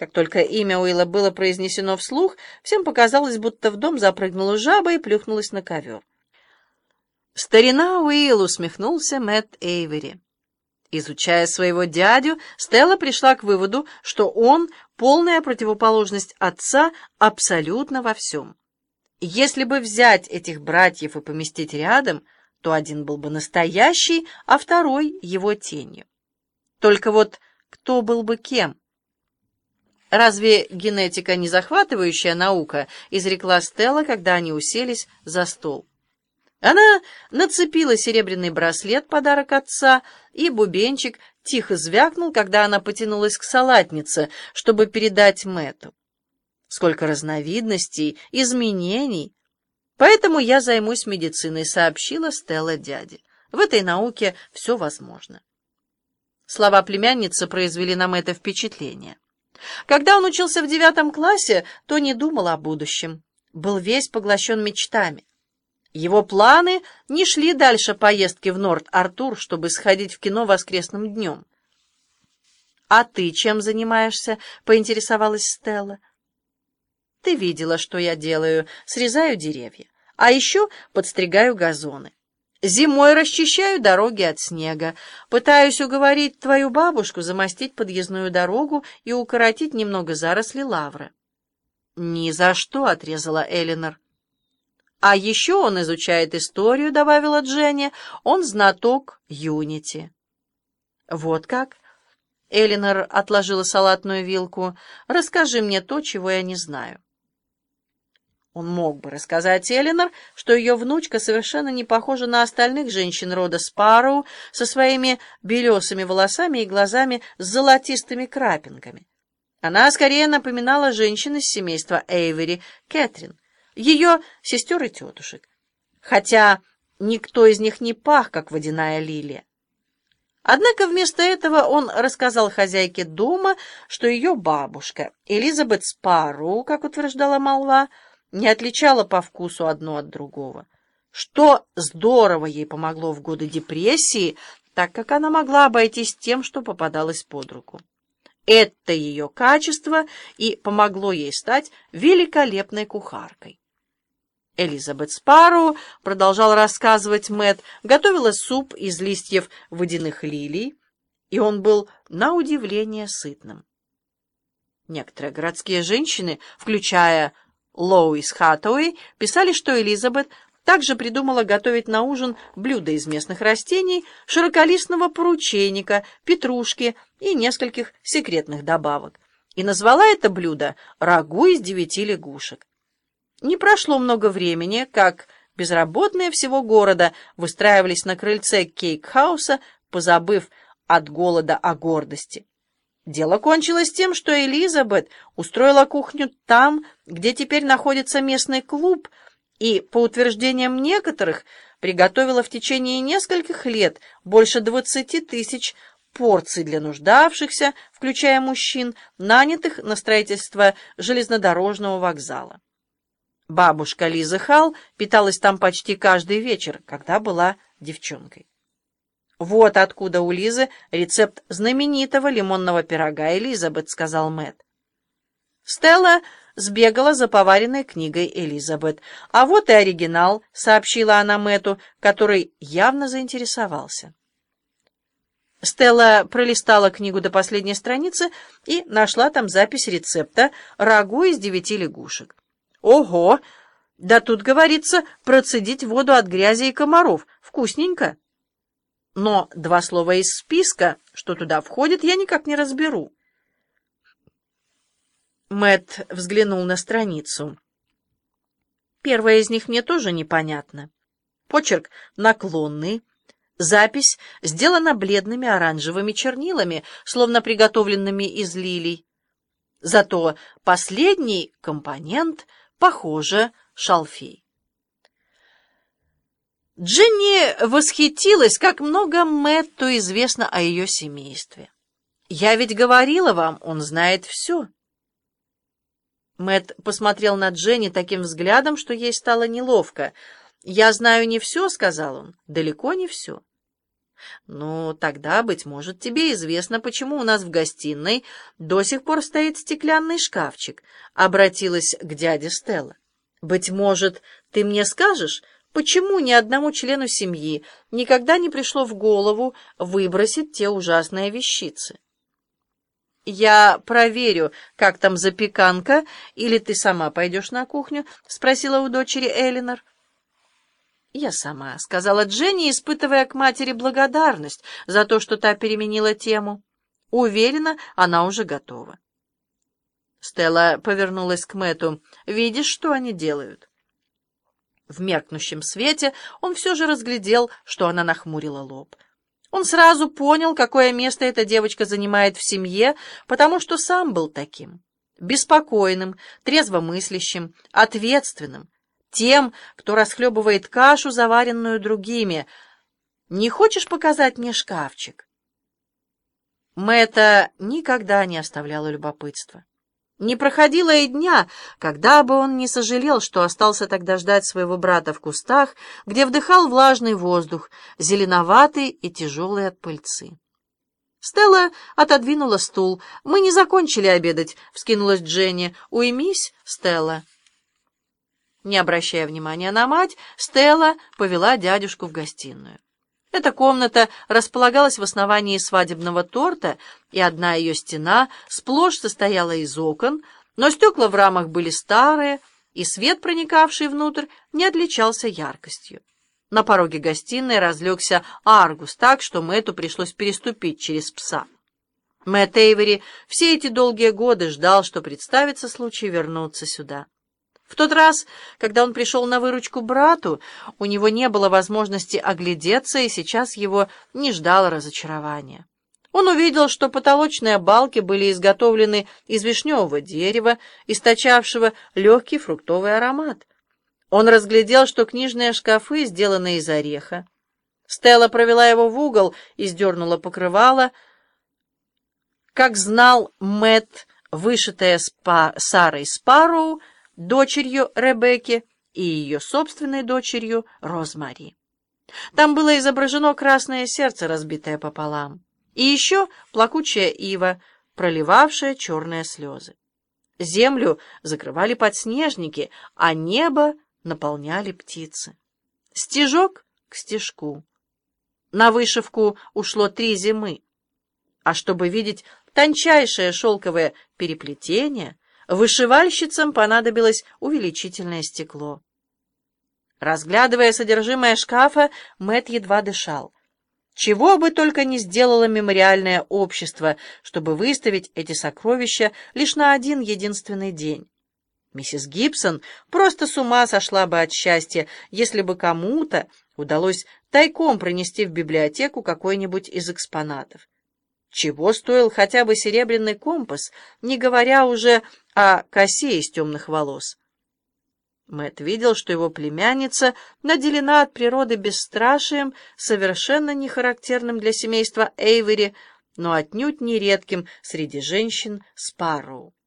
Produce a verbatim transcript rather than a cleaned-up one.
Как только имя Уилла было произнесено вслух, всем показалось, будто в дом запрыгнула жаба и плюхнулась на ковер. «Старина Уилл!» — усмехнулся Мэтт Эйвери. Изучая своего дядю, Стелла пришла к выводу, что он — полная противоположность отца абсолютно во всем. Если бы взять этих братьев и поместить рядом, то один был бы настоящий, а второй — его тенью. Только вот кто был бы кем? «Разве генетика не захватывающая наука?» — изрекла Стелла, когда они уселись за стол. Она нацепила серебряный браслет, подарок отца, и бубенчик тихо звякнул, когда она потянулась к салатнице, чтобы передать Мэтту. Сколько разновидностей, изменений! Поэтому я займусь медициной, сообщила Стелла дяде. В этой науке все возможно. Слова племянницы произвели на Мэтта впечатление. Когда он учился в девятом классе, то не думал о будущем, был весь поглощен мечтами. Его планы не шли дальше поездки в Норт-Артур, чтобы сходить в кино воскресным днем. «А ты чем занимаешься?» — поинтересовалась Стелла. «Ты видела, что я делаю. Срезаю деревья. А еще подстригаю газоны. Зимой расчищаю дороги от снега. Пытаюсь уговорить твою бабушку замостить подъездную дорогу и укоротить немного заросли лавра». «Ни за что», — отрезала Элинор. «А еще он изучает историю», — добавила Дженни. «Он знаток Юнити». «Вот как?» — Элинор отложила салатную вилку. «Расскажи мне то, чего я не знаю». Он мог бы рассказать Элинор, что ее внучка совершенно не похожа на остальных женщин рода Спарроу со своими белесыми волосами и глазами с золотистыми крапинками. Она скорее напоминала женщин из семейства Эйвери, Кэтрин, ее сестер и тетушек, хотя никто из них не пах, как водяная лилия. Однако вместо этого он рассказал хозяйке дома, что ее бабушка, Элизабет Спарроу, как утверждала молва, не отличала по вкусу одно от другого, что здорово ей помогло в годы депрессии, так как она могла обойтись тем, что попадалось под руку. Это ее качество и помогло ей стать великолепной кухаркой. Элизабет Спарроу, продолжал рассказывать Мэтт, готовила суп из листьев водяных лилий, и он был на удивление сытным. Некоторые городские женщины, включая Лоуис Хаттауэй, писали, что Элизабет также придумала готовить на ужин блюда из местных растений, широколистного поручейника, петрушки и нескольких секретных добавок, и назвала это блюдо «рагу из девяти лягушек». Не прошло много времени, как безработные всего города выстраивались на крыльце Кейк-хауса, позабыв от голода о гордости. Дело кончилось тем, что Элизабет устроила кухню там, где теперь находится местный клуб, и, по утверждениям некоторых, приготовила в течение нескольких лет больше двадцати тысяч порций для нуждавшихся, включая мужчин, нанятых на строительство железнодорожного вокзала. Бабушка Лизы Халл питалась там почти каждый вечер, когда была девчонкой. «Вот откуда у Лизы рецепт знаменитого лимонного пирога Элизабет», — сказал Мэтт. Стелла сбегала за поваренной книгой Элизабет. «А вот и оригинал», — сообщила она Мэтту, который явно заинтересовался. Стелла пролистала книгу до последней страницы и нашла там запись рецепта рагу из девяти лягушек. «Ого! Да тут говорится процедить воду от грязи и комаров. Вкусненько!» Но два слова из списка, что туда входит, я никак не разберу. Мэтт взглянул на страницу. Первое из них мне тоже непонятно. Почерк наклонный, запись сделана бледными оранжевыми чернилами, словно приготовленными из лилий. Зато последний компонент, похоже, шалфей. Дженни восхитилась, как много Мэтту известно о ее семействе. «Я ведь говорила вам, он знает все». Мэтт посмотрел на Дженни таким взглядом, что ей стало неловко. «Я знаю не все», — сказал он, — «далеко не все». «Ну, тогда, быть может, тебе известно, почему у нас в гостиной до сих пор стоит стеклянный шкафчик», — обратилась к дяде Стелла. «Быть может, ты мне скажешь, почему ни одному члену семьи никогда не пришло в голову выбросить те ужасные вещицы?» «Я проверю, как там запеканка, или ты сама пойдешь на кухню?» — спросила у дочери Элинор. «Я сама», — сказала Дженни, испытывая к матери благодарность за то, что та переменила тему. Уверена, она уже готова. Стелла повернулась к Мэтту. «Видишь, что они делают?» В меркнущем свете он все же разглядел, что она нахмурила лоб. Он сразу понял, какое место эта девочка занимает в семье, потому что сам был таким. Беспокойным, трезвомыслящим, ответственным. Тем, кто расхлебывает кашу, заваренную другими. «Не хочешь показать мне шкафчик?» Мэтта никогда не оставляло любопытства. Не проходило и дня, когда бы он не сожалел, что остался тогда ждать своего брата в кустах, где вдыхал влажный воздух, зеленоватый и тяжелый от пыльцы. Стелла отодвинула стул. «Мы не закончили обедать», — вскинулась Дженни. «Уймись, Стелла». Не обращая внимания на мать, Стелла повела дядюшку в гостиную. Эта комната располагалась в основании свадебного торта, и одна ее стена сплошь состояла из окон, но стекла в рамах были старые, и свет, проникавший внутрь, не отличался яркостью. На пороге гостиной разлегся Аргус так, что Мэтту пришлось переступить через пса. Мэтт Эйвери все эти долгие годы ждал, что представится случай вернуться сюда. В тот раз, когда он пришел на выручку брату, у него не было возможности оглядеться, и сейчас его не ждало разочарования. Он увидел, что потолочные балки были изготовлены из вишневого дерева, источавшего легкий фруктовый аромат. Он разглядел, что книжные шкафы сделаны из ореха. Стелла провела его в угол и сдернула покрывало. Как знал Мэтт, вышитая спа Сарой Спарроу, дочерью Ребекки, и ее собственной дочерью Розмари. Там было изображено красное сердце, разбитое пополам, и еще плакучая ива, проливавшая черные слезы. Землю закрывали подснежники, а небо наполняли птицы. Стежок к стежку. На вышивку ушло три зимы, а чтобы видеть тончайшее шелковое переплетение, вышивальщицам понадобилось увеличительное стекло. Разглядывая содержимое шкафа, Мэтт едва дышал. Чего бы только не сделало мемориальное общество, чтобы выставить эти сокровища лишь на один единственный день. Миссис Гибсон просто с ума сошла бы от счастья, если бы кому-то удалось тайком принести в библиотеку какой-нибудь из экспонатов. Чего стоил хотя бы серебряный компас, не говоря уже о косе из темных волос. Мэтт видел, что его племянница наделена от природы бесстрашием, совершенно не характерным для семейства Эйвери, но отнюдь не редким среди женщин Спарроу.